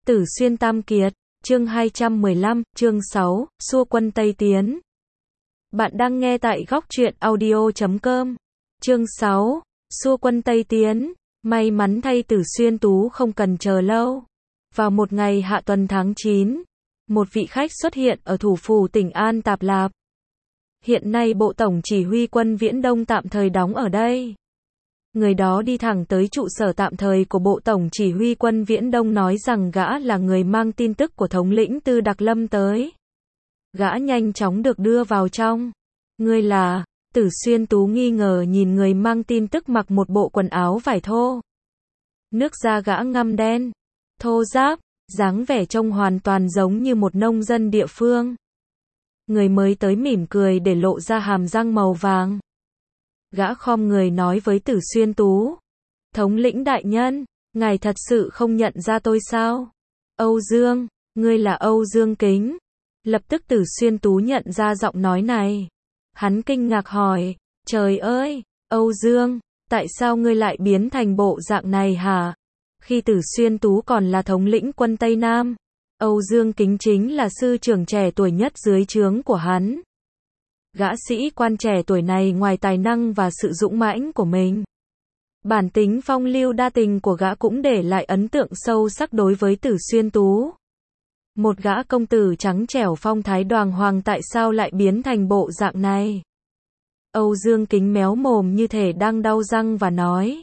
Tử Xuyên Tam Kiệt, chương 215, chương 6, xua quân Tây Tiến. Bạn đang nghe tại góc truyện audio.com. Chương 6, xua quân Tây Tiến. May mắn thay Tử Xuyên Tú không cần chờ lâu. Vào một ngày hạ tuần tháng 9, một vị khách xuất hiện ở thủ phủ tỉnh An Tạp Lạp. Hiện nay Bộ Tổng Chỉ huy quân Viễn Đông tạm thời đóng ở đây. Người đó đi thẳng tới trụ sở tạm thời của Bộ Tổng Chỉ huy quân Viễn Đông nói rằng gã là người mang tin tức của thống lĩnh Tư Đặc Lâm tới. Gã nhanh chóng được đưa vào trong. Ngươi là? Tử Xuyên Tú nghi ngờ nhìn người mang tin tức mặc một bộ quần áo vải thô. Nước da gã ngăm đen, thô ráp, dáng vẻ trông hoàn toàn giống như một nông dân địa phương. Người mới tới mỉm cười để lộ ra hàm răng màu vàng. Gã khom người nói với Tử Xuyên Tú. Thống lĩnh đại nhân, ngài thật sự không nhận ra tôi sao? Âu Dương, ngươi là Âu Dương Kính. Lập tức Tử Xuyên Tú nhận ra giọng nói này. Hắn kinh ngạc hỏi, trời ơi, Âu Dương, tại sao ngươi lại biến thành bộ dạng này hả? Khi Tử Xuyên Tú còn là thống lĩnh quân Tây Nam, Âu Dương Kính chính là sư trưởng trẻ tuổi nhất dưới trướng của hắn. Gã sĩ quan trẻ tuổi này ngoài tài năng và sự dũng mãnh của mình, bản tính phong lưu đa tình của gã cũng để lại ấn tượng sâu sắc đối với Tử Xuyên Tú. Một gã công tử trắng trẻo phong thái đoàng hoàng tại sao lại biến thành bộ dạng này? Âu Dương Kính méo mồm như thể đang đau răng và nói.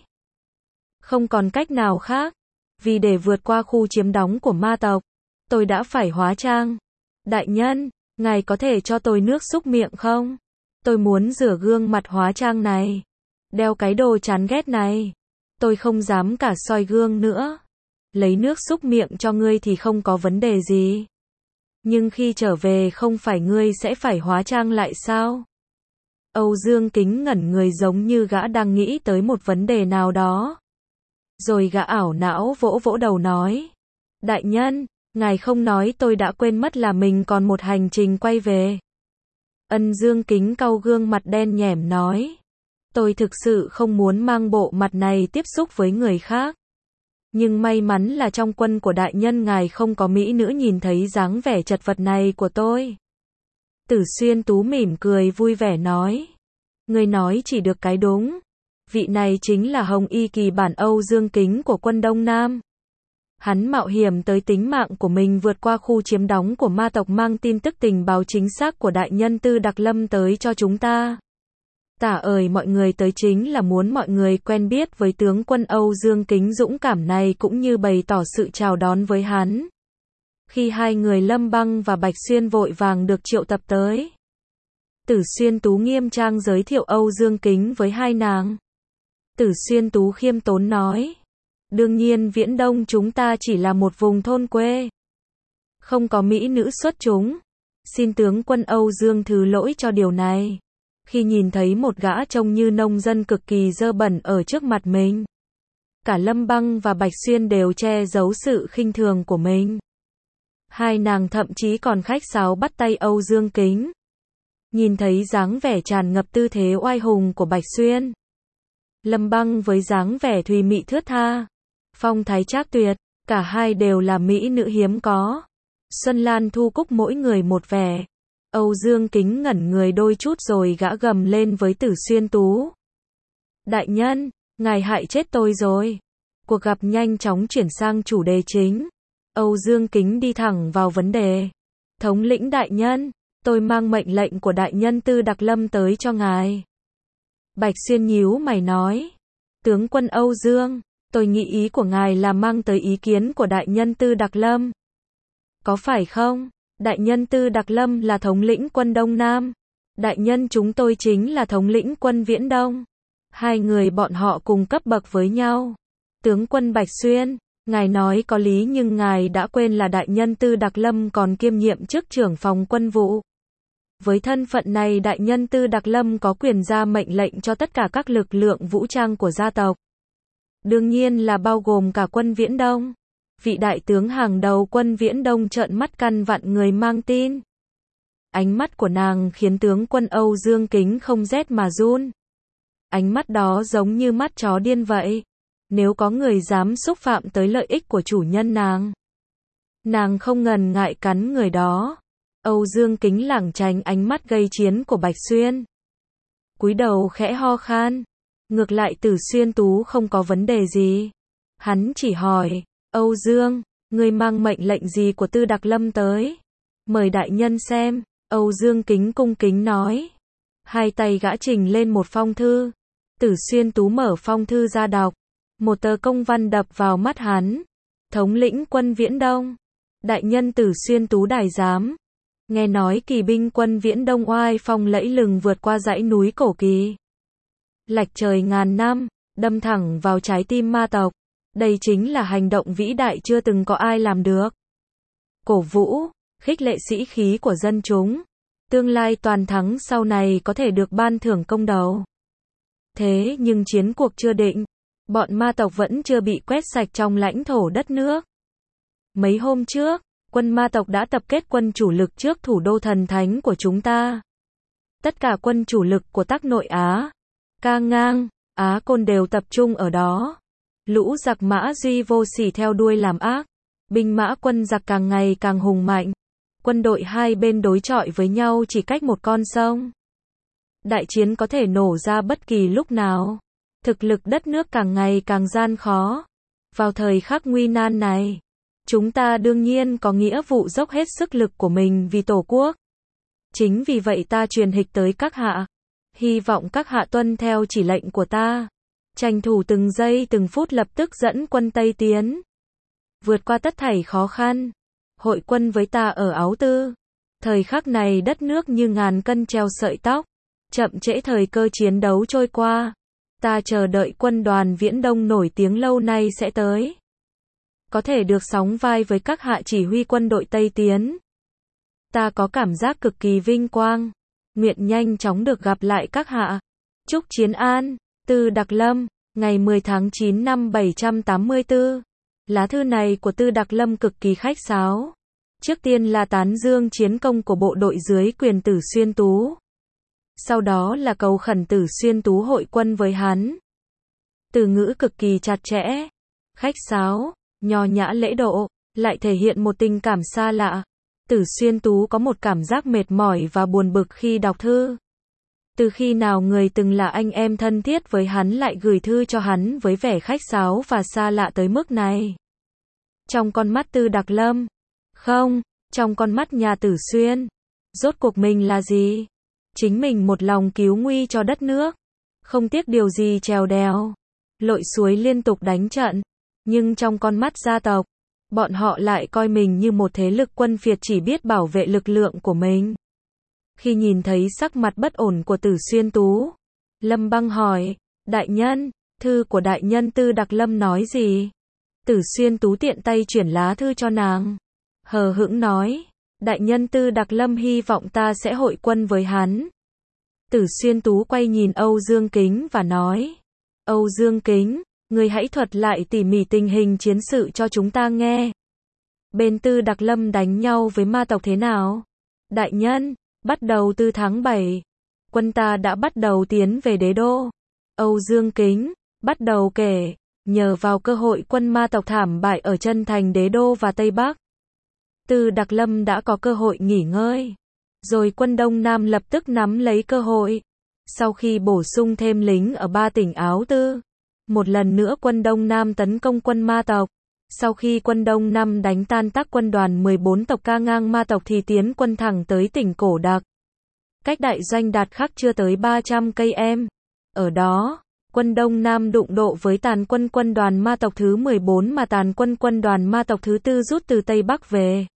Không còn cách nào khác. Vì để vượt qua khu chiếm đóng của ma tộc, tôi đã phải hóa trang. Đại nhân, ngài có thể cho tôi nước súc miệng không? Tôi muốn rửa gương mặt hóa trang này. Đeo cái đồ chán ghét này. Tôi không dám cả soi gương nữa. Lấy nước súc miệng cho ngươi thì không có vấn đề gì. Nhưng khi trở về không phải ngươi sẽ phải hóa trang lại sao? Âu Dương Kính ngẩn người giống như gã đang nghĩ tới một vấn đề nào đó. Rồi gã ảo não vỗ vỗ đầu nói. Đại nhân, ngài không nói tôi đã quên mất là mình còn một hành trình quay về. Ân Dương Kính cau gương mặt đen nhẻm nói. Tôi thực sự không muốn mang bộ mặt này tiếp xúc với người khác. Nhưng may mắn là trong quân của đại nhân ngài không có mỹ nữ nhìn thấy dáng vẻ chật vật này của tôi. Tử Xuyên Tú mỉm cười vui vẻ nói. Người nói chỉ được cái đúng. Vị này chính là Hồng Y Kỳ bản Âu Dương Kính của quân Đông Nam. Hắn mạo hiểm tới tính mạng của mình vượt qua khu chiếm đóng của ma tộc mang tin tức tình báo chính xác của đại nhân Tư Đặc Lâm tới cho chúng ta. Tả ơi mọi người tới chính là muốn mọi người quen biết với tướng quân Âu Dương Kính dũng cảm này cũng như bày tỏ sự chào đón với hắn. Khi hai người Lâm Băng và Bạch Xuyên vội vàng được triệu tập tới, Tử Xuyên Tú nghiêm trang giới thiệu Âu Dương Kính với hai nàng. Tử Xuyên Tú khiêm tốn nói. Đương nhiên Viễn Đông chúng ta chỉ là một vùng thôn quê. Không có mỹ nữ xuất chúng. Xin tướng quân Âu Dương thứ lỗi cho điều này. Khi nhìn thấy một gã trông như nông dân cực kỳ dơ bẩn ở trước mặt mình, cả Lâm Băng và Bạch Xuyên đều che giấu sự khinh thường của mình. Hai nàng thậm chí còn khách sáo bắt tay Âu Dương Kính. Nhìn thấy dáng vẻ tràn ngập tư thế oai hùng của Bạch Xuyên, Lâm Băng với dáng vẻ thùy mị thướt tha, phong thái trác tuyệt, cả hai đều là mỹ nữ hiếm có. Xuân Lan Thu Cúc mỗi người một vẻ. Âu Dương Kính ngẩn người đôi chút rồi gã gầm lên với Tử Xuyên Tú. Đại nhân, ngài hại chết tôi rồi. Cuộc gặp nhanh chóng chuyển sang chủ đề chính. Âu Dương Kính đi thẳng vào vấn đề. Thống lĩnh đại nhân, tôi mang mệnh lệnh của đại nhân Tư Đặc Lâm tới cho ngài. Bạch Xuyên nhíu mày nói. Tướng quân Âu Dương, tôi nghĩ ý của ngài là mang tới ý kiến của đại nhân Tư Đặc Lâm. Có phải không? Đại nhân Tư Đặc Lâm là thống lĩnh quân Đông Nam. Đại nhân chúng tôi chính là thống lĩnh quân Viễn Đông. Hai người bọn họ cùng cấp bậc với nhau. Tướng quân Bạch Xuyên, ngài nói có lý nhưng ngài đã quên là đại nhân Tư Đặc Lâm còn kiêm nhiệm chức trưởng phòng quân vụ. Với thân phận này đại nhân Tư Đặc Lâm có quyền ra mệnh lệnh cho tất cả các lực lượng vũ trang của gia tộc. Đương nhiên là bao gồm cả quân Viễn Đông. Vị đại tướng hàng đầu quân Viễn Đông trợn mắt căn vặn người mang tin. Ánh mắt của nàng khiến tướng quân Âu Dương Kính không rét mà run. Ánh mắt đó giống như mắt chó điên vậy. Nếu có người dám xúc phạm tới lợi ích của chủ nhân nàng, Nàng không ngần ngại cắn người đó. Âu Dương Kính lảng tránh ánh mắt gây chiến của Bạch Xuyên. Cúi đầu khẽ ho khan. Ngược lại Tử Xuyên Tú không có vấn đề gì. Hắn chỉ hỏi, Âu Dương, ngươi mang mệnh lệnh gì của Tư Đặc Lâm tới? Mời đại nhân xem. Âu Dương Kính cung kính nói. Hai tay gã trình lên một phong thư. Tử Xuyên Tú mở phong thư ra đọc. Một tờ công văn đập vào mắt hắn. Thống lĩnh quân Viễn Đông. Đại nhân Tử Xuyên Tú đài giám. Nghe nói kỳ binh quân Viễn Đông oai phong lẫy lừng vượt qua dãy núi Cổ Kỳ. Lạch trời ngàn năm, đâm thẳng vào trái tim ma tộc. Đây chính là hành động vĩ đại chưa từng có ai làm được. Cổ vũ, khích lệ sĩ khí của dân chúng. Tương lai toàn thắng sau này có thể được ban thưởng công đầu. Thế nhưng chiến cuộc chưa định. Bọn ma tộc vẫn chưa bị quét sạch trong lãnh thổ đất nước. Mấy hôm trước, quân ma tộc đã tập kết quân chủ lực trước thủ đô thần thánh của chúng ta. Tất cả quân chủ lực của Tắc Nội Á, Ca Ngang, Á Côn đều tập trung ở đó. Lũ giặc Mã Duy vô sỉ theo đuôi làm ác. Binh mã quân giặc càng ngày càng hùng mạnh. Quân đội hai bên đối chọi với nhau chỉ cách một con sông. Đại chiến có thể nổ ra bất kỳ lúc nào. Thực lực đất nước càng ngày càng gian khó. Vào thời khắc nguy nan này, chúng ta đương nhiên có nghĩa vụ dốc hết sức lực của mình vì Tổ quốc. Chính vì vậy ta truyền hịch tới các hạ. Hy vọng các hạ tuân theo chỉ lệnh của ta. Tranh thủ từng giây từng phút lập tức dẫn quân Tây tiến. Vượt qua tất thảy khó khăn. Hội quân với ta ở Áo Tư. Thời khắc này đất nước như ngàn cân treo sợi tóc. Chậm trễ thời cơ chiến đấu trôi qua. Ta chờ đợi quân đoàn Viễn Đông nổi tiếng lâu nay sẽ tới. Có thể được sóng vai với các hạ chỉ huy quân đội Tây tiến. Ta có cảm giác cực kỳ vinh quang. Nguyện nhanh chóng được gặp lại các hạ. Chúc chiến an. Tư Đặc Lâm, ngày 10 tháng 9 năm 784. Lá thư này của Tư Đặc Lâm cực kỳ khách sáo. Trước tiên là tán dương chiến công của bộ đội dưới quyền Tử Xuyên Tú. Sau đó là cầu khẩn Tử Xuyên Tú hội quân với hắn. Từ ngữ cực kỳ chặt chẽ, khách sáo, nho nhã lễ độ, lại thể hiện một tình cảm xa lạ. Tử Xuyên Tú có một cảm giác mệt mỏi và buồn bực khi đọc thư. Từ khi nào người từng là anh em thân thiết với hắn lại gửi thư cho hắn với vẻ khách sáo và xa lạ tới mức này? Trong con mắt Tư Đặc Lâm, không, trong con mắt nhà Tử Xuyên, rốt cuộc mình là gì? Chính mình một lòng cứu nguy cho đất nước, không tiếc điều gì trèo đèo, lội suối liên tục đánh trận, nhưng trong con mắt gia tộc, bọn họ lại coi mình như một thế lực quân phiệt chỉ biết bảo vệ lực lượng của mình. Khi nhìn thấy sắc mặt bất ổn của Tử Xuyên Tú, Lâm Băng hỏi, đại nhân, thư của đại nhân Tư Đặc Lâm nói gì? Tử Xuyên Tú tiện tay chuyển lá thư cho nàng. Hờ hững nói, đại nhân Tư Đặc Lâm hy vọng ta sẽ hội quân với hắn. Tử Xuyên Tú quay nhìn Âu Dương Kính và nói, Âu Dương Kính, người hãy thuật lại tỉ mỉ tình hình chiến sự cho chúng ta nghe. Bên Tư Đặc Lâm đánh nhau với ma tộc thế nào? Đại nhân, bắt đầu từ tháng 7, quân ta đã bắt đầu tiến về đế đô. Âu Dương Kính, bắt đầu kể, nhờ vào cơ hội quân ma tộc thảm bại ở chân thành đế đô và Tây Bắc. Tư Đặc Lâm đã có cơ hội nghỉ ngơi. Rồi quân Đông Nam lập tức nắm lấy cơ hội. Sau khi bổ sung thêm lính ở 3 tỉnh Áo Tư, một lần nữa quân Đông Nam tấn công quân ma tộc. Sau khi quân Đông Nam đánh tan tác quân đoàn 14 tộc Ca Ngang ma tộc thì tiến quân thẳng tới tỉnh Cổ Đặc. Cách đại doanh Đạt Khắc chưa tới 300 cây em. Ở đó, quân Đông Nam đụng độ với tàn quân quân đoàn ma tộc thứ 14 mà tàn quân quân đoàn ma tộc thứ 4 rút từ Tây Bắc về.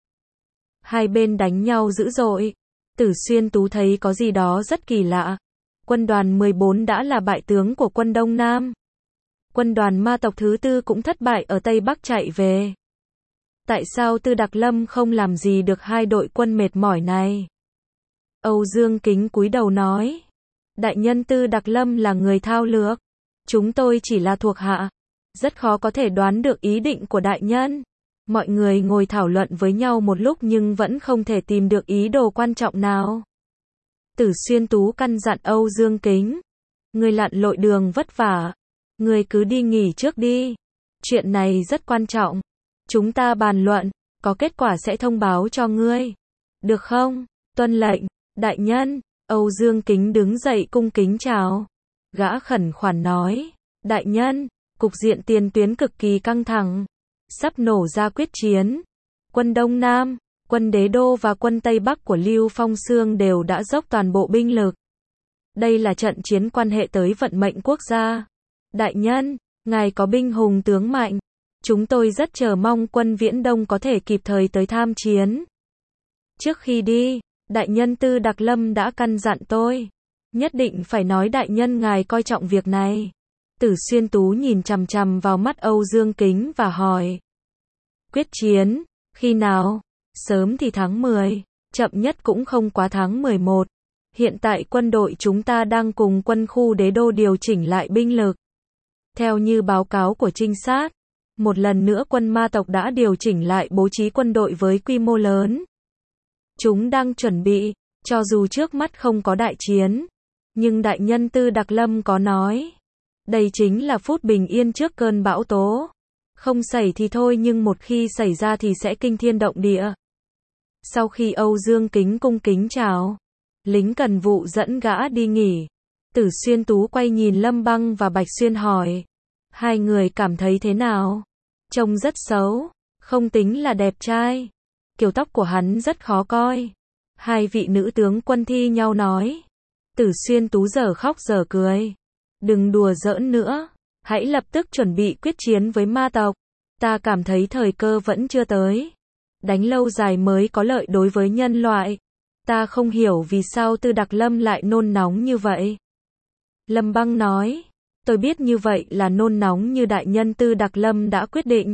Hai bên đánh nhau dữ dội. Tử Xuyên Tú thấy có gì đó rất kỳ lạ. Quân đoàn 14 đã là bại tướng của quân Đông Nam. Quân đoàn ma tộc thứ 4 cũng thất bại ở Tây Bắc chạy về. Tại sao Tư Đặc Lâm không làm gì được hai đội quân mệt mỏi này? Âu Dương Kính cúi đầu nói. Đại nhân Tư Đặc Lâm là người thao lược. Chúng tôi chỉ là thuộc hạ. Rất khó có thể đoán được ý định của đại nhân. Mọi người ngồi thảo luận với nhau một lúc nhưng vẫn không thể tìm được ý đồ quan trọng nào. Tử Xuyên Tú căn dặn Âu Dương Kính. Người lặn lội đường vất vả. Người cứ đi nghỉ trước đi. Chuyện này rất quan trọng. Chúng ta bàn luận. có kết quả sẽ thông báo cho ngươi. Được không? Tuân lệnh, đại nhân. Âu Dương Kính đứng dậy cung kính chào. Gã khẩn khoản nói, đại nhân, cục diện tiền tuyến cực kỳ căng thẳng, sắp nổ ra quyết chiến. Quân Đông Nam, quân Đế Đô và quân Tây Bắc của Lưu Phong Xương đều đã dốc toàn bộ binh lực. Đây là trận chiến quan hệ tới vận mệnh quốc gia. Đại nhân, ngài có binh hùng tướng mạnh. Chúng tôi rất chờ mong quân Viễn Đông có thể kịp thời tới tham chiến. Trước khi đi, đại nhân Tư Đặc Lâm đã căn dặn tôi, nhất định phải nói đại nhân ngài coi trọng việc này. Tử Xuyên Tú nhìn chằm chằm vào mắt Âu Dương Kính và hỏi. Quyết chiến, khi nào? Sớm thì tháng 10, chậm nhất cũng không quá tháng 11. Hiện tại quân đội chúng ta đang cùng quân khu Đế Đô điều chỉnh lại binh lực. Theo như báo cáo của trinh sát, một lần nữa quân ma tộc đã điều chỉnh lại bố trí quân đội với quy mô lớn. Chúng đang chuẩn bị, cho dù trước mắt không có đại chiến, nhưng đại nhân Tư Đặc Lâm có nói, đây chính là phút bình yên trước cơn bão tố. Không xảy thì thôi nhưng một khi xảy ra thì sẽ kinh thiên động địa. Sau khi Âu Dương Kính cung kính chào, lính cần vụ dẫn gã đi nghỉ. Tử Xuyên Tú quay nhìn Lâm Băng và Bạch Xuyên hỏi, hai người cảm thấy thế nào? Trông rất xấu, không tính là đẹp trai. Kiểu tóc của hắn rất khó coi. Hai vị nữ tướng quân thi nhau nói. Tử Xuyên Tú giờ khóc giờ cười. Đừng đùa giỡn nữa. Hãy lập tức chuẩn bị quyết chiến với ma tộc. Ta cảm thấy thời cơ vẫn chưa tới. Đánh lâu dài mới có lợi đối với nhân loại. Ta không hiểu vì sao Tư Đặc Lâm lại nôn nóng như vậy. Lâm Băng nói. Tôi biết như vậy là nôn nóng như đại nhân Tư Đặc Lâm đã quyết định.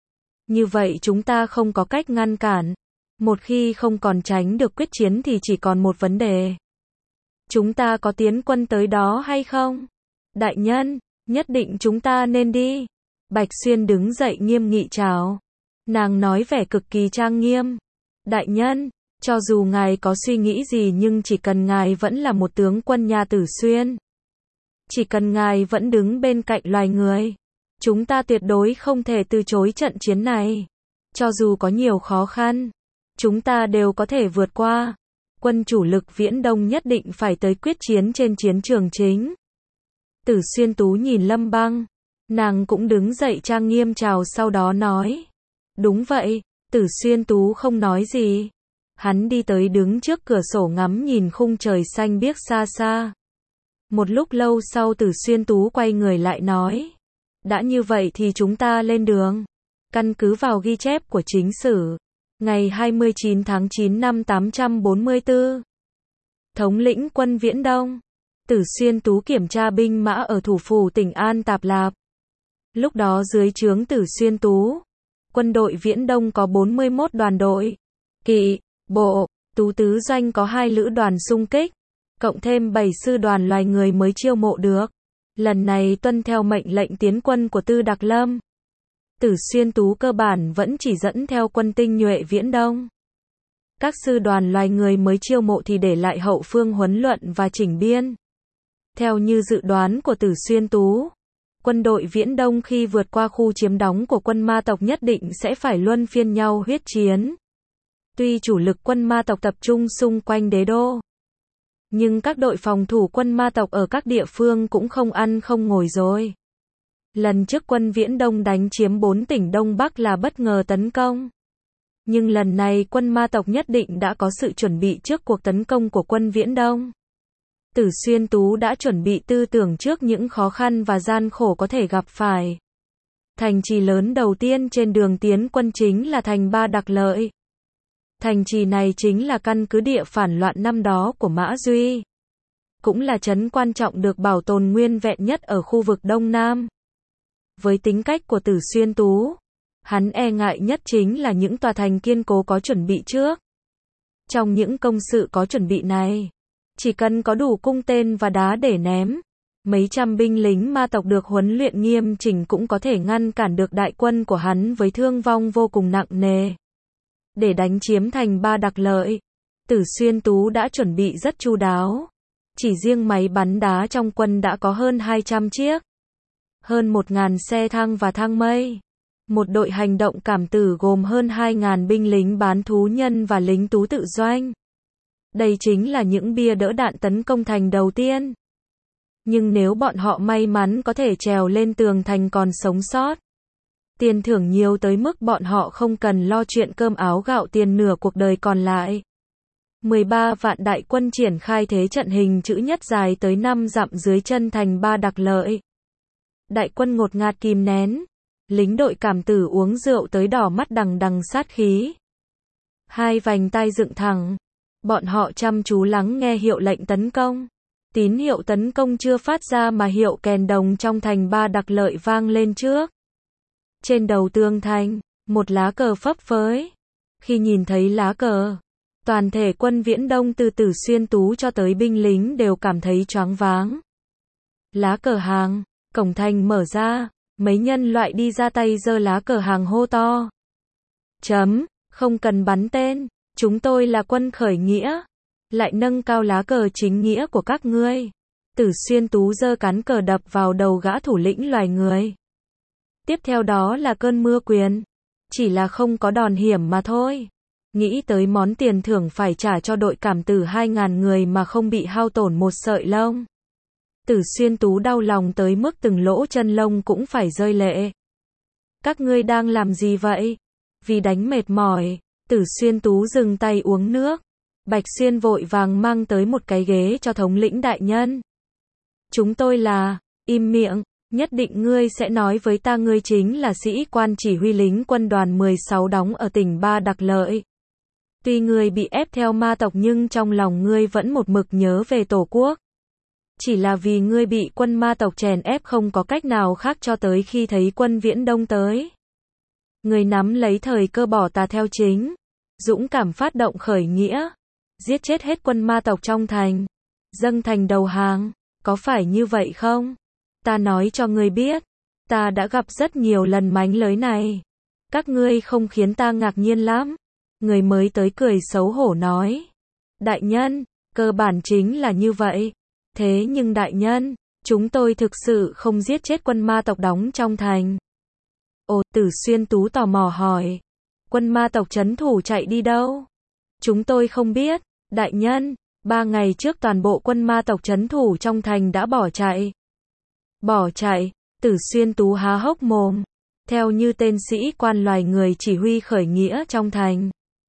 Như vậy chúng ta không có cách ngăn cản. Một khi không còn tránh được quyết chiến thì chỉ còn một vấn đề. Chúng ta có tiến quân tới đó hay không? Đại nhân, nhất định chúng ta nên đi. Bạch Xuyên đứng dậy nghiêm nghị chào. Nàng nói vẻ cực kỳ trang nghiêm. Đại nhân, cho dù ngài có suy nghĩ gì nhưng chỉ cần ngài vẫn là một tướng quân nhà Tử Xuyên. Chỉ cần ngài vẫn đứng bên cạnh loài người. Chúng ta tuyệt đối không thể từ chối trận chiến này. Cho dù có nhiều khó khăn, chúng ta đều có thể vượt qua. Quân chủ lực Viễn Đông nhất định phải tới quyết chiến trên chiến trường chính. Tử Xuyên Tú nhìn Lâm Băng. Nàng cũng đứng dậy trang nghiêm chào sau đó nói. Đúng vậy, Tử Xuyên Tú không nói gì. Hắn đi tới đứng trước cửa sổ ngắm nhìn khung trời xanh biếc xa xa. Một lúc lâu sau Tử Xuyên Tú quay người lại nói. Đã như vậy thì chúng ta lên đường. Căn cứ vào ghi chép của chính sử. Ngày 29 tháng 9 năm 844. Thống lĩnh quân Viễn Đông. Tử Xuyên Tú kiểm tra binh mã ở thủ phủ tỉnh An Tạp Lạp. Lúc đó dưới trướng Tử Xuyên Tú, quân đội Viễn Đông có 41 đoàn đội, kỵ, bộ, tú tứ doanh có 2 lữ đoàn xung kích, cộng thêm 7 sư đoàn loài người mới chiêu mộ được. Lần này tuân theo mệnh lệnh tiến quân của Tư Đặc Lâm. Tử Xuyên Tú cơ bản vẫn chỉ dẫn theo quân tinh nhuệ Viễn Đông. Các sư đoàn loài người mới chiêu mộ thì để lại hậu phương huấn luyện và chỉnh biên. Theo như dự đoán của Tử Xuyên Tú, quân đội Viễn Đông khi vượt qua khu chiếm đóng của quân ma tộc nhất định sẽ phải luân phiên nhau huyết chiến. Tuy chủ lực quân ma tộc tập trung xung quanh Đế Đô, nhưng các đội phòng thủ quân ma tộc ở các địa phương cũng không ăn không ngồi rồi. Lần trước quân Viễn Đông đánh chiếm 4 tỉnh Đông Bắc là bất ngờ tấn công. Nhưng lần này quân ma tộc nhất định đã có sự chuẩn bị trước cuộc tấn công của quân Viễn Đông. Tử Xuyên Tú đã chuẩn bị tư tưởng trước những khó khăn và gian khổ có thể gặp phải. Thành trì lớn đầu tiên trên đường tiến quân chính là thành Ba Đặc Lợi. Thành trì này chính là căn cứ địa phản loạn năm đó của Mã Duy. Cũng là trấn quan trọng được bảo tồn nguyên vẹn nhất ở khu vực Đông Nam. Với tính cách của Tử Xuyên Tú, hắn e ngại nhất chính là những tòa thành kiên cố có chuẩn bị trước. Trong những công sự có chuẩn bị này, chỉ cần có đủ cung tên và đá để ném, mấy trăm binh lính ma tộc được huấn luyện nghiêm chỉnh cũng có thể ngăn cản được đại quân của hắn với thương vong vô cùng nặng nề. Để đánh chiếm thành Ba Đặc Lợi, Tử Xuyên Tú đã chuẩn bị rất chu đáo. Chỉ riêng máy bắn đá trong quân đã có hơn 200 chiếc, hơn 1.000 xe thang và thang mây, một đội hành động cảm tử gồm hơn 2.000 binh lính bán thú nhân và lính tú tự doanh. Đây chính là những bia đỡ đạn tấn công thành đầu tiên. Nhưng nếu bọn họ may mắn có thể trèo lên tường thành còn sống sót, tiền thưởng nhiều tới mức bọn họ không cần lo chuyện cơm áo gạo tiền nửa cuộc đời còn lại. 13 vạn đại quân triển khai thế trận hình chữ nhất dài tới 5 dặm dưới chân thành Ba Đặc Lợi. Đại quân ngột ngạt kìm nén, lính đội cảm tử uống rượu tới đỏ mắt đằng đằng sát khí. Hai vành tai dựng thẳng, bọn họ chăm chú lắng nghe hiệu lệnh tấn công. Tín hiệu tấn công chưa phát ra mà hiệu kèn đồng trong thành Ba Đặc Lợi vang lên trước. Trên đầu tường thành, một lá cờ phấp phới. Khi nhìn thấy lá cờ, toàn thể quân Viễn Đông từ Tử Xuyên Tú cho tới binh lính đều cảm thấy choáng váng. Lá cờ hàng, cổng thành mở ra, mấy nhân loại đi ra tay giơ lá cờ hàng hô to. Không cần bắn tên, chúng tôi là quân khởi nghĩa. Lại nâng cao lá cờ chính nghĩa của các ngươi. Tử Xuyên Tú giơ cán cờ đập vào đầu gã thủ lĩnh loài người. Tiếp theo đó là cơn mưa quyền. Chỉ là không có đòn hiểm mà thôi. Nghĩ tới món tiền thưởng phải trả cho đội cảm tử 2.000 người mà không bị hao tổn một sợi lông. Tử Xuyên Tú đau lòng tới mức từng lỗ chân lông cũng phải rơi lệ. Các ngươi đang làm gì vậy? Vì đánh mệt mỏi, Tử Xuyên Tú dừng tay uống nước. Bạch Xuyên vội vàng mang tới một cái ghế cho thống lĩnh đại nhân. Chúng tôi là, im miệng, nhất định ngươi sẽ nói với ta ngươi chính là sĩ quan chỉ huy lính quân đoàn 16 đóng ở tỉnh Ba Đặc Lợi. Tuy ngươi bị ép theo ma tộc nhưng trong lòng ngươi vẫn một mực nhớ về Tổ quốc. Chỉ là vì ngươi bị quân ma tộc chèn ép không có cách nào khác cho tới khi thấy quân Viễn Đông tới. Ngươi nắm lấy thời cơ bỏ tà theo chính, dũng cảm phát động khởi nghĩa. Giết chết hết quân ma tộc trong thành, dâng thành đầu hàng, có phải như vậy không? Ta nói cho ngươi biết, ta đã gặp rất nhiều lần mánh lới này. Các ngươi không khiến ta ngạc nhiên lắm. Người mới tới cười xấu hổ nói. Đại nhân, cơ bản chính là như vậy. Thế nhưng đại nhân, chúng tôi thực sự không giết chết quân ma tộc đóng trong thành. Ồ, Tử Xuyên Tú tò mò hỏi. Quân ma tộc trấn thủ chạy đi đâu? Chúng tôi không biết. Đại nhân, 3 ngày trước toàn bộ quân ma tộc trấn thủ trong thành đã bỏ chạy. Bỏ chạy, Tử Xuyên Tú há hốc mồm. Theo như tên sĩ quan loài người chỉ huy khởi nghĩa trong thành,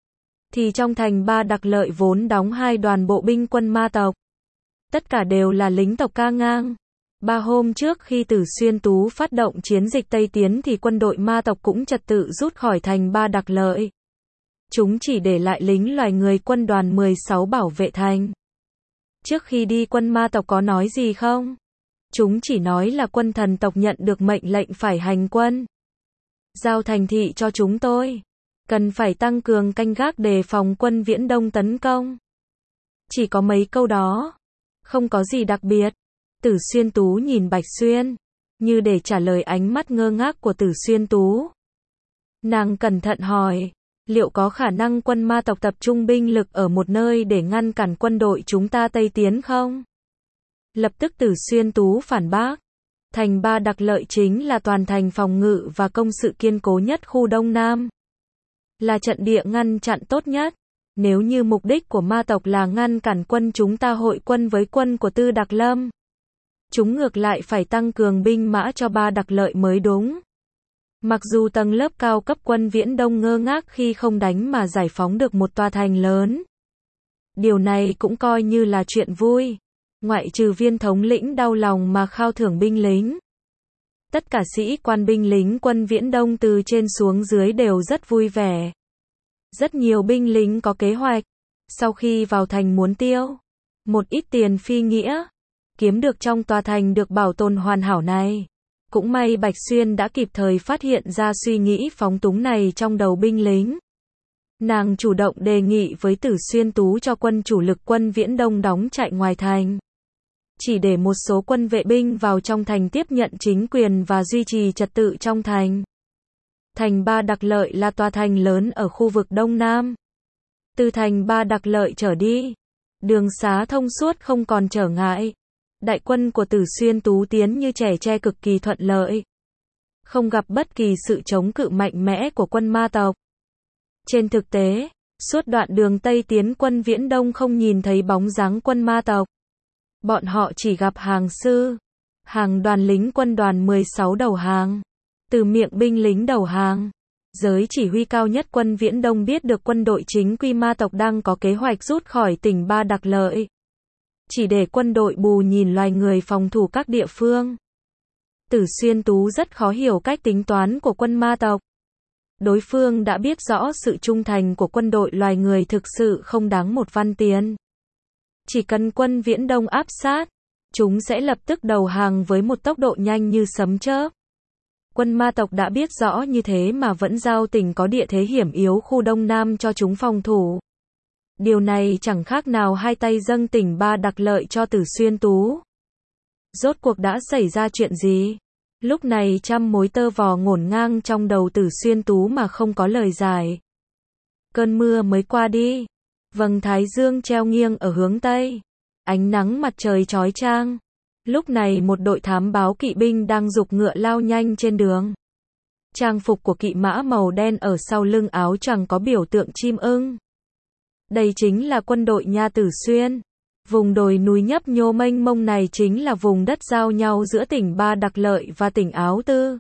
thì trong thành Ba Đặc Lợi vốn đóng 2 đoàn bộ binh quân ma tộc. Tất cả đều là lính tộc Ca Ngang. 3 hôm trước khi Tử Xuyên Tú phát động chiến dịch Tây Tiến thì quân đội ma tộc cũng trật tự rút khỏi thành Ba Đặc Lợi. Chúng chỉ để lại lính loài người quân đoàn 16 bảo vệ thành. Trước khi đi quân ma tộc có nói gì không? Chúng chỉ nói là quân thần tộc nhận được mệnh lệnh phải hành quân. Giao thành thị cho chúng tôi. Cần phải tăng cường canh gác đề phòng quân Viễn Đông tấn công. Chỉ có mấy câu đó. Không có gì đặc biệt. Tử Xuyên Tú nhìn Bạch Xuyên, như để trả lời ánh mắt ngơ ngác của Tử Xuyên Tú. Nàng cẩn thận hỏi. Liệu có khả năng quân ma tộc tập trung binh lực ở một nơi để ngăn cản quân đội chúng ta Tây tiến không? Lập tức Tử Xuyên Tú phản bác. Thành Ba Đặc Lợi chính là toàn thành phòng ngự và công sự kiên cố nhất khu Đông Nam. Là trận địa ngăn chặn tốt nhất. Nếu như mục đích của ma tộc là ngăn cản quân chúng ta hội quân với quân của Tư Đặc Lâm, chúng ngược lại phải tăng cường binh mã cho Ba Đặc Lợi mới đúng. Mặc dù tầng lớp cao cấp quân Viễn Đông ngơ ngác khi không đánh mà giải phóng được một tòa thành lớn. Điều này cũng coi như là chuyện vui. Ngoại trừ viên thống lĩnh đau lòng mà khao thưởng binh lính. Tất cả sĩ quan binh lính quân Viễn Đông từ trên xuống dưới đều rất vui vẻ. Rất nhiều binh lính có kế hoạch. Sau khi vào thành muốn tiêu một ít tiền phi nghĩa kiếm được trong tòa thành được bảo tồn hoàn hảo này. Cũng may Bạch Xuyên đã kịp thời phát hiện ra suy nghĩ phóng túng này trong đầu binh lính. Nàng chủ động đề nghị với Tử Xuyên Tú cho quân chủ lực quân Viễn Đông đóng chạy ngoài thành. Chỉ để một số quân vệ binh vào trong thành tiếp nhận chính quyền và duy trì trật tự trong thành. Thành Ba Đặc Lợi là tòa thành lớn ở khu vực Đông Nam. Từ thành Ba Đặc Lợi trở đi, đường xá thông suốt không còn trở ngại. Đại quân của Tử Xuyên Tú tiến như trẻ tre cực kỳ thuận lợi. không gặp bất kỳ sự chống cự mạnh mẽ của quân ma tộc. Trên thực tế, suốt đoạn đường Tây tiến quân Viễn Đông không nhìn thấy bóng dáng quân ma tộc. Bọn họ chỉ gặp hàng sư, hàng đoàn lính quân đoàn 16 đầu hàng. Từ miệng binh lính đầu hàng, giới chỉ huy cao nhất quân Viễn Đông biết được quân đội chính quy ma tộc đang có kế hoạch rút khỏi tỉnh Ba Đặc Lợi. Chỉ để quân đội bù nhìn loài người phòng thủ các địa phương. Tử Xuyên Tú rất khó hiểu cách tính toán của quân ma tộc. Đối phương đã biết rõ sự trung thành của quân đội loài người thực sự không đáng một văn tiền. Chỉ cần quân Viễn Đông áp sát, chúng sẽ lập tức đầu hàng với một tốc độ nhanh như sấm chớp. Quân ma tộc đã biết rõ như thế mà vẫn giao tỉnh có địa thế hiểm yếu khu Đông Nam cho chúng phòng thủ. Điều này chẳng khác nào hai tay dâng tỉnh Ba Đặc Lợi cho Tử Xuyên Tú. Rốt cuộc đã xảy ra chuyện gì? Lúc này trăm mối tơ vò ngổn ngang trong đầu Tử Xuyên Tú mà không có lời giải. Cơn mưa mới qua đi. Vầng thái dương treo nghiêng ở hướng Tây. Ánh nắng mặt trời chói chang. Lúc này một đội thám báo kỵ binh đang giục ngựa lao nhanh trên đường. Trang phục của kỵ mã màu đen ở sau lưng áo choàng có biểu tượng chim ưng. Đây chính là quân đội Nha Tử Xuyên. Vùng đồi núi nhấp nhô mênh mông này chính là vùng đất giao nhau giữa tỉnh Ba Đặc Lợi và tỉnh Áo Tư.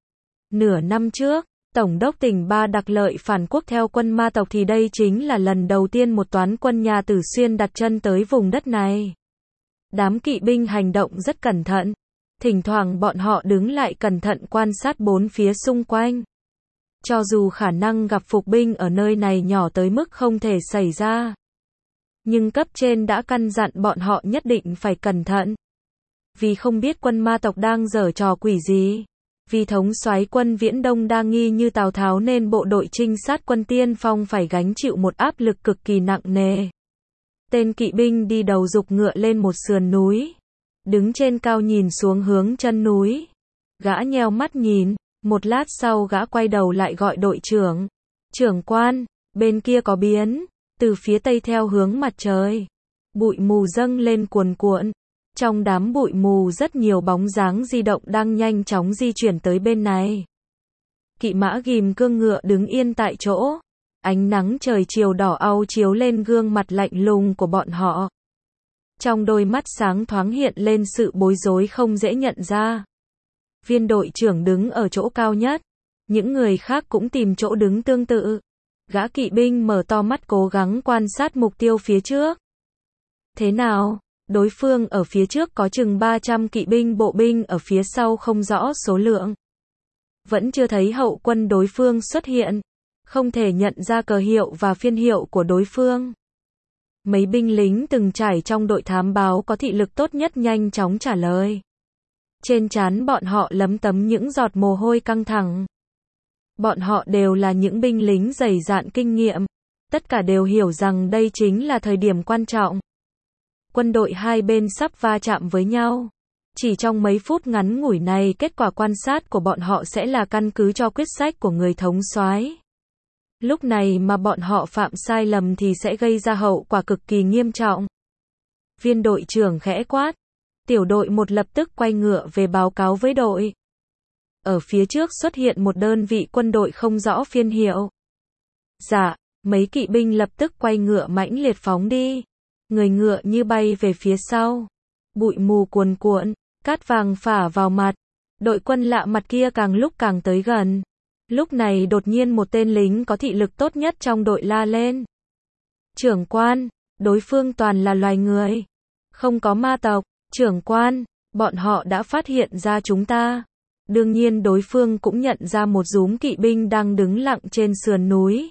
Nửa năm trước, Tổng đốc tỉnh Ba Đặc Lợi phản quốc theo quân ma tộc thì đây chính là lần đầu tiên một toán quân Nha Tử Xuyên đặt chân tới vùng đất này. Đám kỵ binh hành động rất cẩn thận. Thỉnh thoảng bọn họ đứng lại cẩn thận quan sát bốn phía xung quanh. Cho dù khả năng gặp phục binh ở nơi này nhỏ tới mức không thể xảy ra. Nhưng cấp trên đã căn dặn bọn họ nhất định phải cẩn thận. Vì không biết quân ma tộc đang giở trò quỷ gì. Vì thống soái quân Viễn Đông đa nghi như Tào Tháo nên bộ đội trinh sát quân tiên phong phải gánh chịu một áp lực cực kỳ nặng nề. Tên kỵ binh đi đầu giục ngựa lên một sườn núi. Đứng trên cao nhìn xuống hướng chân núi. Gã nheo mắt nhìn, một lát sau gã quay đầu lại gọi đội trưởng. Trưởng quan, bên kia có biến. Từ phía tây theo hướng mặt trời. Bụi mù dâng lên cuồn cuộn. Trong đám bụi mù rất nhiều bóng dáng di động đang nhanh chóng di chuyển tới bên này. Kỵ mã ghim cương ngựa đứng yên tại chỗ. Ánh nắng trời chiều đỏ au chiếu lên gương mặt lạnh lùng của bọn họ. Trong đôi mắt sáng thoáng hiện lên sự bối rối không dễ nhận ra. Viên đội trưởng đứng ở chỗ cao nhất. Những người khác cũng tìm chỗ đứng tương tự. Gã kỵ binh mở to mắt cố gắng quan sát mục tiêu phía trước. Thế nào? Đối phương ở phía trước có chừng 300 kỵ binh bộ binh ở phía sau không rõ số lượng. Vẫn chưa thấy hậu quân đối phương xuất hiện. Không thể nhận ra cờ hiệu và phiên hiệu của đối phương. Mấy binh lính từng trải trong đội thám báo có thị lực tốt nhất nhanh chóng trả lời. Trên trán bọn họ lấm tấm những giọt mồ hôi căng thẳng. Bọn họ đều là những binh lính dày dạn kinh nghiệm. Tất cả đều hiểu rằng đây chính là thời điểm quan trọng. Quân đội hai bên sắp va chạm với nhau. Chỉ trong mấy phút ngắn ngủi này kết quả quan sát của bọn họ sẽ là căn cứ cho quyết sách của người thống soái. Lúc này mà bọn họ phạm sai lầm thì sẽ gây ra hậu quả cực kỳ nghiêm trọng. Viên đội trưởng khẽ quát. Tiểu đội một lập tức quay ngựa về báo cáo với đội. Ở phía trước xuất hiện một đơn vị quân đội không rõ phiên hiệu. Dạ, mấy kỵ binh lập tức quay ngựa mãnh liệt phóng đi. Người ngựa như bay về phía sau. Bụi mù cuồn cuộn, cát vàng phả vào mặt. Đội quân lạ mặt kia càng lúc càng tới gần. Lúc này đột nhiên một tên lính có thị lực tốt nhất trong đội la lên. Trưởng quan, đối phương toàn là loài người. Không có ma tộc. Trưởng quan, bọn họ đã phát hiện ra chúng ta. Đương nhiên đối phương cũng nhận ra một dúm kỵ binh đang đứng lặng trên sườn núi.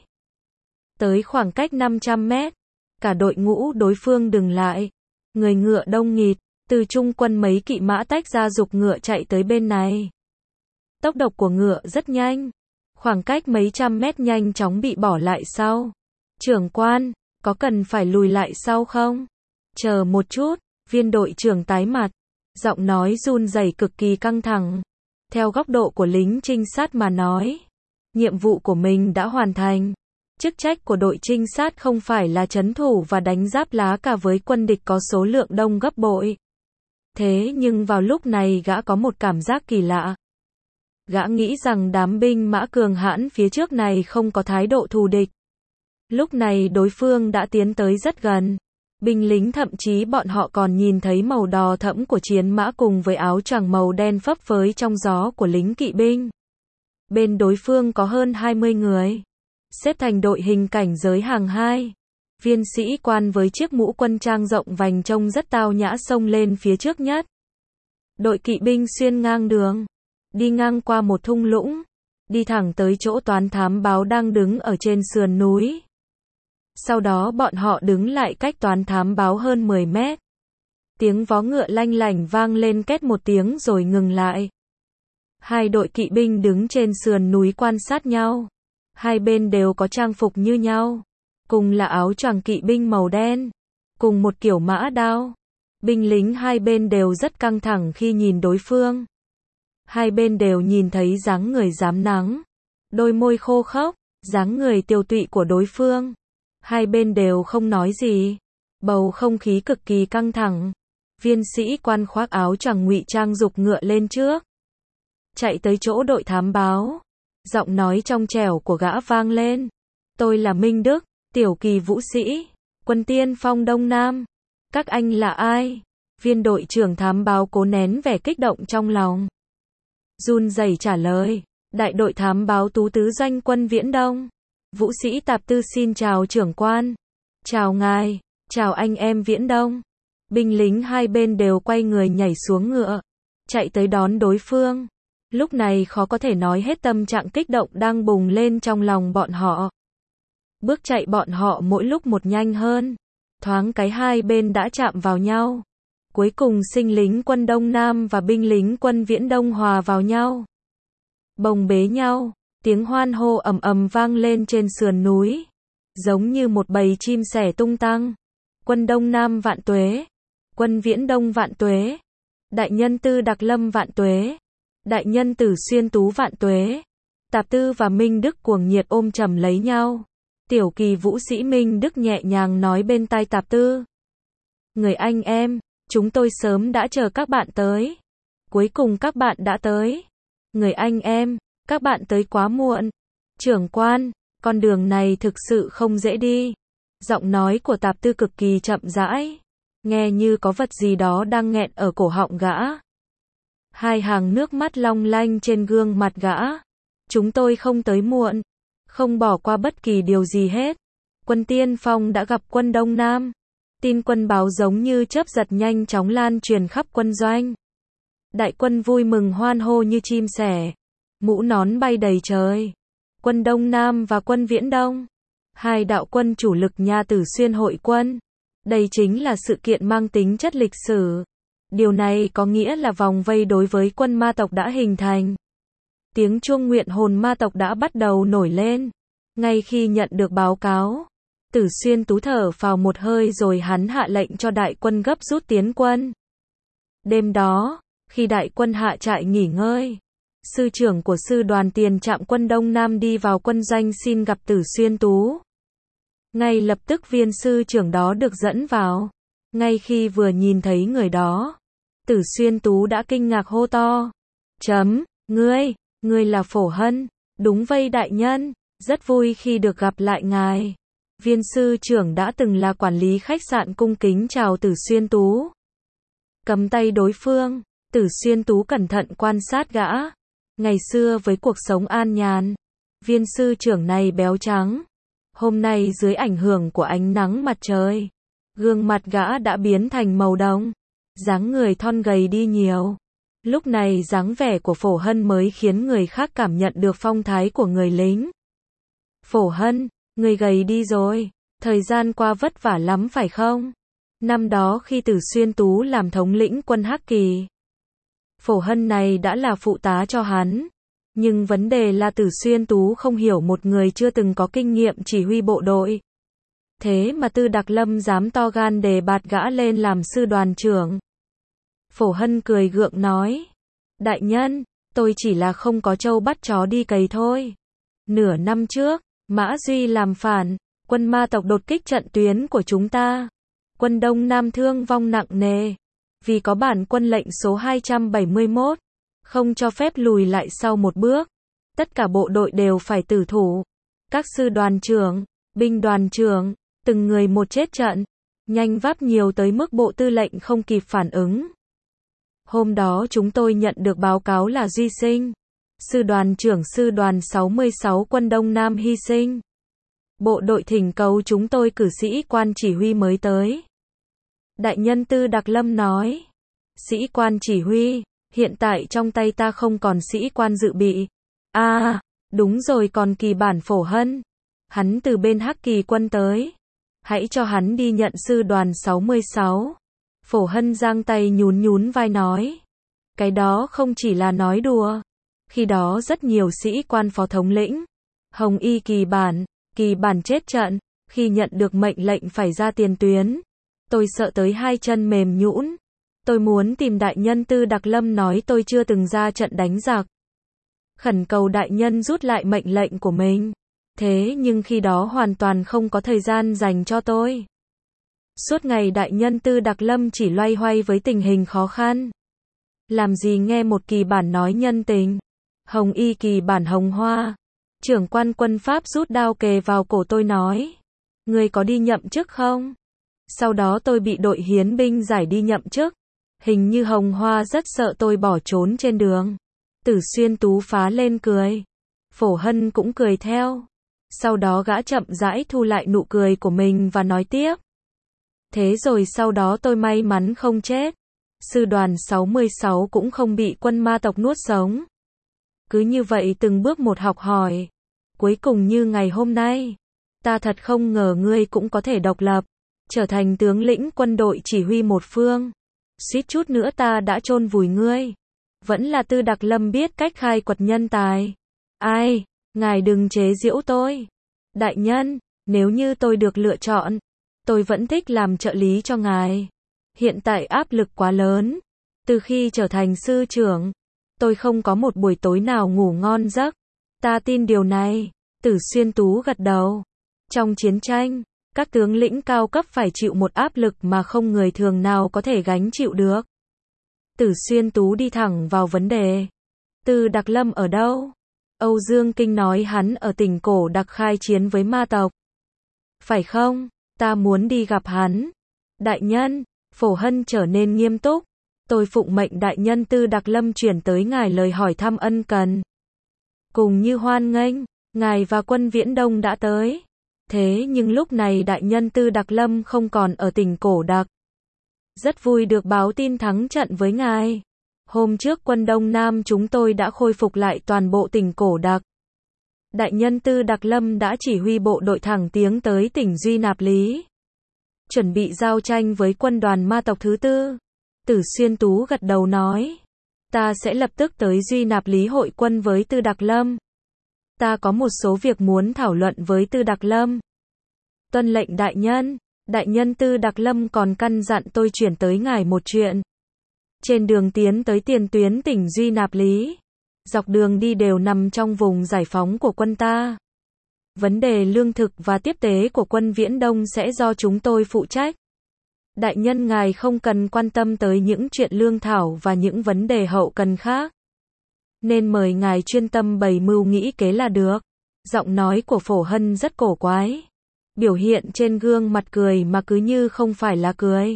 Tới khoảng cách 500 mét. Cả đội ngũ đối phương dừng lại. Người ngựa đông nghịt. Từ trung quân mấy kỵ mã tách ra giục ngựa chạy tới bên này. Tốc độ của ngựa rất nhanh. Khoảng cách mấy trăm mét nhanh chóng bị bỏ lại sau. Trưởng quan, có cần phải lùi lại sau không? Chờ một chút, viên đội trưởng tái mặt. Giọng nói run rẩy cực kỳ căng thẳng. Theo góc độ của lính trinh sát mà nói. Nhiệm vụ của mình đã hoàn thành. Chức trách của đội trinh sát không phải là trấn thủ và đánh giáp lá cả với quân địch có số lượng đông gấp bội. Thế nhưng vào lúc này gã có một cảm giác kỳ lạ. Gã nghĩ rằng đám binh mã cường hãn phía trước này không có thái độ thù địch. Lúc này đối phương đã tiến tới rất gần. Binh lính thậm chí bọn họ còn nhìn thấy màu đỏ thẫm của chiến mã cùng với áo choàng màu đen phấp phới trong gió của lính kỵ binh. Bên đối phương có hơn 20 người, xếp thành đội hình cảnh giới hàng hai. Viên sĩ quan với chiếc mũ quân trang rộng vành trông rất tao nhã xông lên phía trước nhất. Đội kỵ binh xuyên ngang đường, đi ngang qua một thung lũng, đi thẳng tới chỗ toán thám báo đang đứng ở trên sườn núi. Sau đó bọn họ đứng lại cách toán thám báo hơn 10 mét. Tiếng vó ngựa lanh lảnh vang lên két một tiếng rồi ngừng lại. Hai đội kỵ binh đứng trên sườn núi quan sát nhau. Hai bên đều có trang phục như nhau. Cùng là áo choàng kỵ binh màu đen. Cùng một kiểu mã đao. Binh lính hai bên đều rất căng thẳng khi nhìn đối phương. Hai bên đều nhìn thấy dáng người rám nắng. Đôi môi khô khốc, dáng người tiều tụy của đối phương. Hai bên đều không nói gì. Bầu không khí cực kỳ căng thẳng. Viên sĩ quan khoác áo choàng ngụy trang giục ngựa lên trước. Chạy tới chỗ đội thám báo. Giọng nói trong trẻo của gã vang lên. Tôi là Minh Đức, tiểu kỳ vũ sĩ, quân tiên phong Đông Nam. Các anh là ai? Viên đội trưởng thám báo cố nén vẻ kích động trong lòng. Run rẩy trả lời. Đại đội thám báo Tú Tứ Doanh quân Viễn Đông. Vũ sĩ Tạp Tư xin chào trưởng quan. Chào ngài, chào anh em Viễn Đông. Binh lính hai bên đều quay người nhảy xuống ngựa. Chạy tới đón đối phương. Lúc này khó có thể nói hết tâm trạng kích động đang bùng lên trong lòng bọn họ. Bước chạy bọn họ mỗi lúc một nhanh hơn. Thoáng cái hai bên đã chạm vào nhau. Cuối cùng sinh lính quân Đông Nam và binh lính quân Viễn Đông hòa vào nhau. Bồng bế nhau, tiếng hoan hô ầm ầm vang lên trên sườn núi. Giống như một bầy chim sẻ tung tăng. Quân Đông Nam vạn tuế. Quân Viễn Đông vạn tuế. Đại nhân Tư Đặc Lâm vạn tuế. Đại nhân Tử Xuyên Tú vạn tuế. Tạp Tư và Minh Đức cuồng nhiệt ôm chầm lấy nhau. Tiểu kỳ vũ sĩ Minh Đức nhẹ nhàng nói bên tai Tạp Tư. Người anh em, chúng tôi sớm đã chờ các bạn tới. Cuối cùng các bạn đã tới. Người anh em, các bạn tới quá muộn. Trưởng quan, con đường này thực sự không dễ đi. Giọng nói của Tạp Tư cực kỳ chậm rãi. Nghe như có vật gì đó đang nghẹn ở cổ họng gã. Hai hàng nước mắt long lanh trên gương mặt gã. Chúng tôi không tới muộn. Không bỏ qua bất kỳ điều gì hết. Quân tiên phong đã gặp quân Đông Nam. Tin quân báo giống như chớp giật nhanh chóng lan truyền khắp quân doanh. Đại quân vui mừng hoan hô như chim sẻ. Mũ nón bay đầy trời. Quân Đông Nam và quân Viễn Đông. Hai đạo quân chủ lực nhà Tử Xuyên hội quân. Đây chính là sự kiện mang tính chất lịch sử. Điều này có nghĩa là vòng vây đối với quân ma tộc đã hình thành. Tiếng chuông nguyện hồn ma tộc đã bắt đầu nổi lên. Ngay khi nhận được báo cáo, Tử Xuyên Tú thở phào một hơi rồi hắn hạ lệnh cho đại quân gấp rút tiến quân. Đêm đó, khi đại quân hạ trại nghỉ ngơi, sư trưởng của sư đoàn tiền trạm quân Đông Nam đi vào quân doanh xin gặp Tử Xuyên Tú. Ngay lập tức viên sư trưởng đó được dẫn vào. Ngay khi vừa nhìn thấy người đó, Tử Xuyên Tú đã kinh ngạc hô to. Ngươi là Phổ Hân. Đúng vậy đại nhân, rất vui khi được gặp lại ngài. Viên sư trưởng đã từng là quản lý khách sạn cung kính chào Tử Xuyên Tú. Cầm tay đối phương, Tử Xuyên Tú cẩn thận quan sát gã. Ngày xưa với cuộc sống an nhàn, viên sư trưởng này béo trắng. Hôm nay dưới ảnh hưởng của ánh nắng mặt trời, gương mặt gã đã biến thành màu đồng. Dáng người thon gầy đi nhiều. Lúc này dáng vẻ của Phổ Hân mới khiến người khác cảm nhận được phong thái của người lính. Phổ Hân, người gầy đi rồi. Thời gian qua vất vả lắm phải không? Năm đó khi Tử Xuyên Tú làm thống lĩnh quân Hắc Kỳ, Phổ Hân này đã là phụ tá cho hắn. Nhưng vấn đề là Tử Xuyên Tú không hiểu một người chưa từng có kinh nghiệm chỉ huy bộ đội. Thế mà Tư Đặc Lâm dám to gan đề bạt gã lên làm sư đoàn trưởng. Phổ Hân cười gượng nói. Đại nhân, tôi chỉ là không có trâu bắt chó đi cày thôi. Nửa năm trước, Mã Duy làm phản, quân ma tộc đột kích trận tuyến của chúng ta. Quân Đông Nam thương vong nặng nề. Vì có bản quân lệnh số 271, không cho phép lùi lại sau một bước. Tất cả bộ đội đều phải tử thủ. Các sư đoàn trưởng, binh đoàn trưởng, từng người một chết trận. Nhanh váp nhiều tới mức bộ tư lệnh không kịp phản ứng. Hôm đó chúng tôi nhận được báo cáo là Duy sinh. Sư đoàn trưởng sư đoàn 66 quân Đông Nam hy sinh. Bộ đội thỉnh cầu chúng tôi cử sĩ quan chỉ huy mới tới. Đại nhân Tư Đặc Lâm nói. Sĩ quan chỉ huy, hiện tại trong tay ta không còn sĩ quan dự bị. À, đúng rồi, còn Kỳ Bản Phổ Hân. Hắn từ bên Hắc Kỳ quân tới. Hãy cho hắn đi nhận sư đoàn 66. Phổ Hân giang tay nhún nhún vai nói. Cái đó không chỉ là nói đùa. Khi đó rất nhiều sĩ quan phó thống lĩnh. Hồng Y Kỳ Bản chết trận. Khi nhận được mệnh lệnh phải ra tiền tuyến. Tôi sợ tới hai chân mềm nhũn. Tôi muốn tìm đại nhân Tư Đặc Lâm nói tôi chưa từng ra trận đánh giặc. Khẩn cầu đại nhân rút lại mệnh lệnh của mình. Thế nhưng khi đó hoàn toàn không có thời gian dành cho tôi. Suốt ngày đại nhân Tư Đặc Lâm chỉ loay hoay với tình hình khó khăn. Làm gì nghe một Kỳ Bản nói nhân tình. Hồng Y Kỳ Bản Hồng Hoa. Trưởng quan quân Pháp rút đao kề vào cổ tôi nói. Ngươi có đi nhậm chức không? Sau đó tôi bị đội hiến binh giải đi nhậm chức. Hình như Hồng Hoa rất sợ tôi bỏ trốn trên đường. Tử Xuyên Tú phá lên cười. Phổ Hân cũng cười theo. Sau đó gã chậm rãi thu lại nụ cười của mình và nói tiếp. Thế rồi sau đó tôi may mắn không chết. Sư đoàn 66 cũng không bị quân ma tộc nuốt sống. Cứ như vậy từng bước một học hỏi. Cuối cùng như ngày hôm nay. Ta thật không ngờ ngươi cũng có thể độc lập. Trở thành tướng lĩnh quân đội chỉ huy một phương. Suýt chút nữa ta đã chôn vùi ngươi. Vẫn là Tư Đặc Lâm biết cách khai quật nhân tài. Ai, ngài đừng chế giễu tôi. Đại nhân, nếu như tôi được lựa chọn, tôi vẫn thích làm trợ lý cho ngài. Hiện tại áp lực quá lớn. Từ khi trở thành sư trưởng, tôi không có một buổi tối nào ngủ ngon giấc. Ta tin điều này. Tử Xuyên Tú gật đầu. Trong chiến tranh, các tướng lĩnh cao cấp phải chịu một áp lực mà không người thường nào có thể gánh chịu được. Tử Xuyên Tú đi thẳng vào vấn đề. Tư Đặc Lâm ở đâu? Âu Dương Kinh nói hắn ở tỉnh Cổ Đặc khai chiến với ma tộc. Phải không? Ta muốn đi gặp hắn. Đại nhân, Phổ Hân trở nên nghiêm túc. Tôi phụng mệnh đại nhân Tư Đặc Lâm chuyển tới ngài lời hỏi thăm ân cần. Cùng như hoan nghênh, ngài và quân Viễn Đông đã tới. Thế nhưng lúc này đại nhân Tư Đặc Lâm không còn ở tỉnh Cổ Đặc. Rất vui được báo tin thắng trận với ngài. Hôm trước quân Đông Nam chúng tôi đã khôi phục lại toàn bộ tỉnh Cổ Đặc. Đại nhân Tư Đặc Lâm đã chỉ huy bộ đội thẳng tiến tới tỉnh Duy Nạp Lý. Chuẩn bị giao tranh với quân đoàn ma tộc thứ tư. Tử Xuyên Tú gật đầu nói. Ta sẽ lập tức tới Duy Nạp Lý hội quân với Tư Đặc Lâm. Ta có một số việc muốn thảo luận với Tư Đặc Lâm. Tuân lệnh đại nhân. Đại nhân Tư Đặc Lâm còn căn dặn tôi chuyển tới ngài một chuyện. Trên đường tiến tới tiền tuyến tỉnh Duy Nạp Lý, dọc đường đi đều nằm trong vùng giải phóng của quân ta. Vấn đề lương thực và tiếp tế của quân Viễn Đông sẽ do chúng tôi phụ trách. Đại nhân ngài không cần quan tâm tới những chuyện lương thảo và những vấn đề hậu cần khác. Nên mời ngài chuyên tâm bày mưu nghĩ kế là được. Giọng nói của Phổ Hân rất cổ quái. Biểu hiện trên gương mặt cười mà cứ như không phải là cười.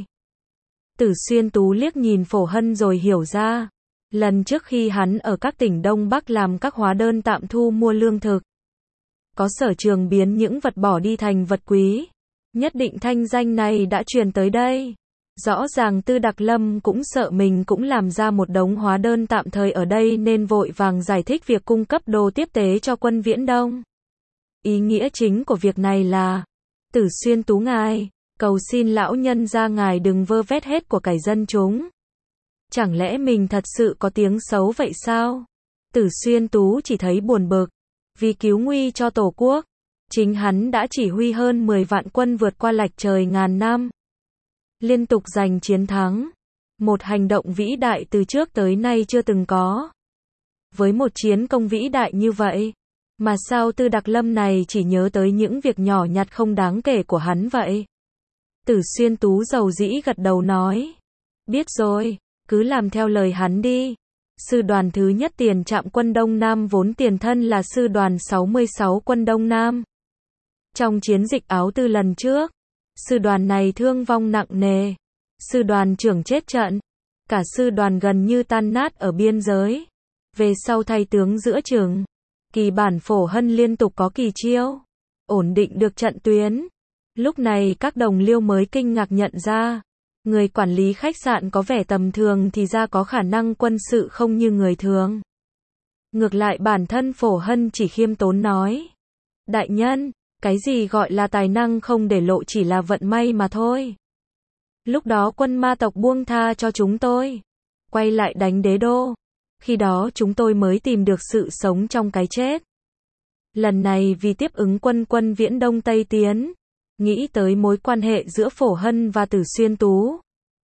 Tử Xuyên Tú liếc nhìn Phổ Hân rồi hiểu ra. Lần trước khi hắn ở các tỉnh Đông Bắc làm các hóa đơn tạm thu mua lương thực, có sở trường biến những vật bỏ đi thành vật quý. Nhất định thanh danh này đã truyền tới đây. Rõ ràng Tư Đặc Lâm cũng sợ mình cũng làm ra một đống hóa đơn tạm thời ở đây nên vội vàng giải thích việc cung cấp đồ tiếp tế cho quân Viễn Đông. Ý nghĩa chính của việc này là, Tử Xuyên Tú ngài, cầu xin lão nhân gia ngài đừng vơ vét hết của cải dân chúng. Chẳng lẽ mình thật sự có tiếng xấu vậy sao? Tử Xuyên Tú chỉ thấy buồn bực. Vì cứu nguy cho Tổ quốc, chính hắn đã chỉ huy hơn 10 vạn quân vượt qua lạch trời ngàn năm, liên tục giành chiến thắng. Một hành động vĩ đại từ trước tới nay chưa từng có. Với một chiến công vĩ đại như vậy, mà sao Tư Đặc Lâm này chỉ nhớ tới những việc nhỏ nhặt không đáng kể của hắn vậy? Tử Xuyên Tú dầu dĩ gật đầu nói. Biết rồi, cứ làm theo lời hắn đi. Sư đoàn thứ nhất tiền trạm quân Đông Nam vốn tiền thân là sư đoàn 66 quân Đông Nam. Trong chiến dịch Áo Tư lần trước, sư đoàn này thương vong nặng nề. Sư đoàn trưởng chết trận. Cả sư đoàn gần như tan nát ở biên giới. Về sau thay tướng giữa chừng. Kỳ bản Phổ Hân liên tục có kỳ chiêu. Ổn định được trận tuyến. Lúc này các đồng liêu mới kinh ngạc nhận ra. Người quản lý khách sạn có vẻ tầm thường thì ra có khả năng quân sự không như người thường. Ngược lại bản thân Phổ Hân chỉ khiêm tốn nói. Đại nhân, cái gì gọi là tài năng không để lộ chỉ là vận may mà thôi. Lúc đó quân ma tộc buông tha cho chúng tôi. Quay lại đánh đế đô. Khi đó chúng tôi mới tìm được sự sống trong cái chết. Lần này vì tiếp ứng quân Viễn Đông Tây Tiến. Nghĩ tới mối quan hệ giữa Phổ Hân và Tử Xuyên Tú.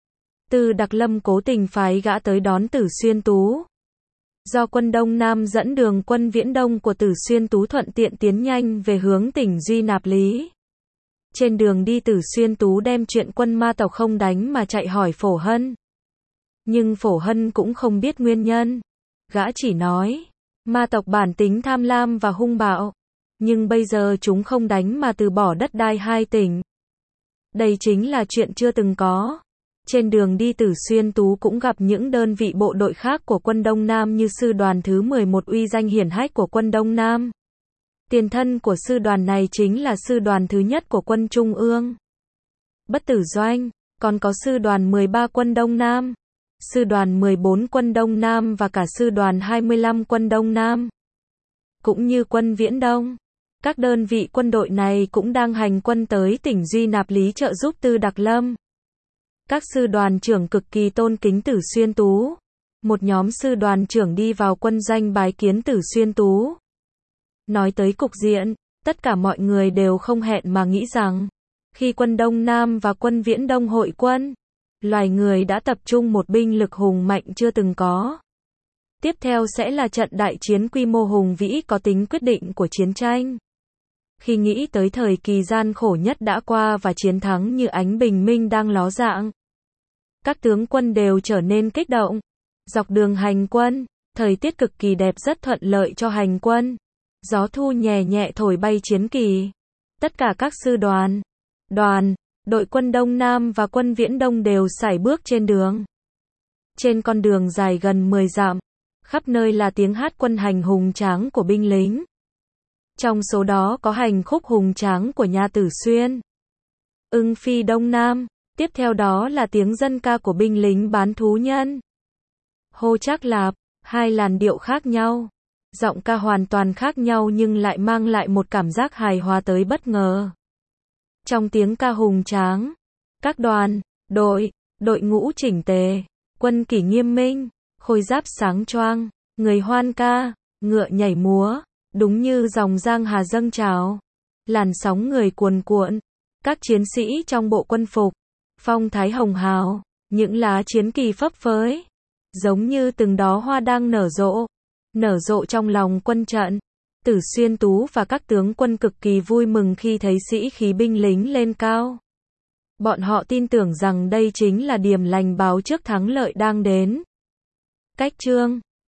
Từ Đặc Lâm cố tình phái gã tới đón Tử Xuyên Tú. Do quân Đông Nam dẫn đường quân Viễn Đông của Tử Xuyên Tú thuận tiện tiến nhanh về hướng tỉnh Duy Nạp Lý. Trên đường đi Tử Xuyên Tú đem chuyện quân ma tộc không đánh mà chạy hỏi Phổ Hân. Nhưng Phổ Hân cũng không biết nguyên nhân. Gã chỉ nói, ma tộc bản tính tham lam và hung bạo. Nhưng bây giờ chúng không đánh mà từ bỏ đất đai hai tỉnh. Đây chính là chuyện chưa từng có. Trên đường đi Tử Xuyên Tú cũng gặp những đơn vị bộ đội khác của quân Đông Nam như sư đoàn thứ 11 uy danh hiển hách của quân Đông Nam. Tiền thân của sư đoàn này chính là sư đoàn thứ nhất của quân Trung ương. Bất Tử Doanh, còn có sư đoàn 13 quân Đông Nam, sư đoàn 14 quân Đông Nam và cả sư đoàn 25 quân Đông Nam. Cũng như quân Viễn Đông. Các đơn vị quân đội này cũng đang hành quân tới tỉnh Duy Nạp Lý trợ giúp Tư Đặc Lâm. Các sư đoàn trưởng cực kỳ tôn kính Tử Xuyên Tú. Một nhóm sư đoàn trưởng đi vào quân doanh bái kiến Tử Xuyên Tú. Nói tới cục diện, tất cả mọi người đều không hẹn mà nghĩ rằng, khi quân Đông Nam và quân Viễn Đông hội quân, loài người đã tập trung một binh lực hùng mạnh chưa từng có. Tiếp theo sẽ là trận đại chiến quy mô hùng vĩ có tính quyết định của chiến tranh. Khi nghĩ tới thời kỳ gian khổ nhất đã qua và chiến thắng như ánh bình minh đang ló dạng, các tướng quân đều trở nên kích động. Dọc đường hành quân, thời tiết cực kỳ đẹp rất thuận lợi cho hành quân. Gió thu nhẹ nhẹ thổi bay chiến kỳ. Tất cả các sư đoàn, đội quân Đông Nam và quân Viễn Đông đều sải bước trên đường. Trên con đường dài gần 10 dặm, khắp nơi là tiếng hát quân hành hùng tráng của binh lính. Trong số đó có hành khúc hùng tráng của nhà Tử Xuyên, Ưng Phi Đông Nam. Tiếp theo đó là tiếng dân ca của binh lính bán thú nhân. Hô Trác Lạp, hai làn điệu khác nhau. Giọng ca hoàn toàn khác nhau nhưng lại mang lại một cảm giác hài hòa tới bất ngờ. Trong tiếng ca hùng tráng, các đoàn, đội ngũ chỉnh tề, quân kỷ nghiêm minh, khôi giáp sáng choang, người hoan ca, ngựa nhảy múa, đúng như dòng giang hà dâng trào. Làn sóng người cuồn cuộn, các chiến sĩ trong bộ quân phục, phong thái hồng hào, những lá chiến kỳ phấp phới, giống như từng đóa hoa đang nở rộ trong lòng quân trận. Tử Xuyên Tú và các tướng quân cực kỳ vui mừng khi thấy sĩ khí binh lính lên cao. Bọn họ tin tưởng rằng đây chính là điềm lành báo trước thắng lợi đang đến. Cách chương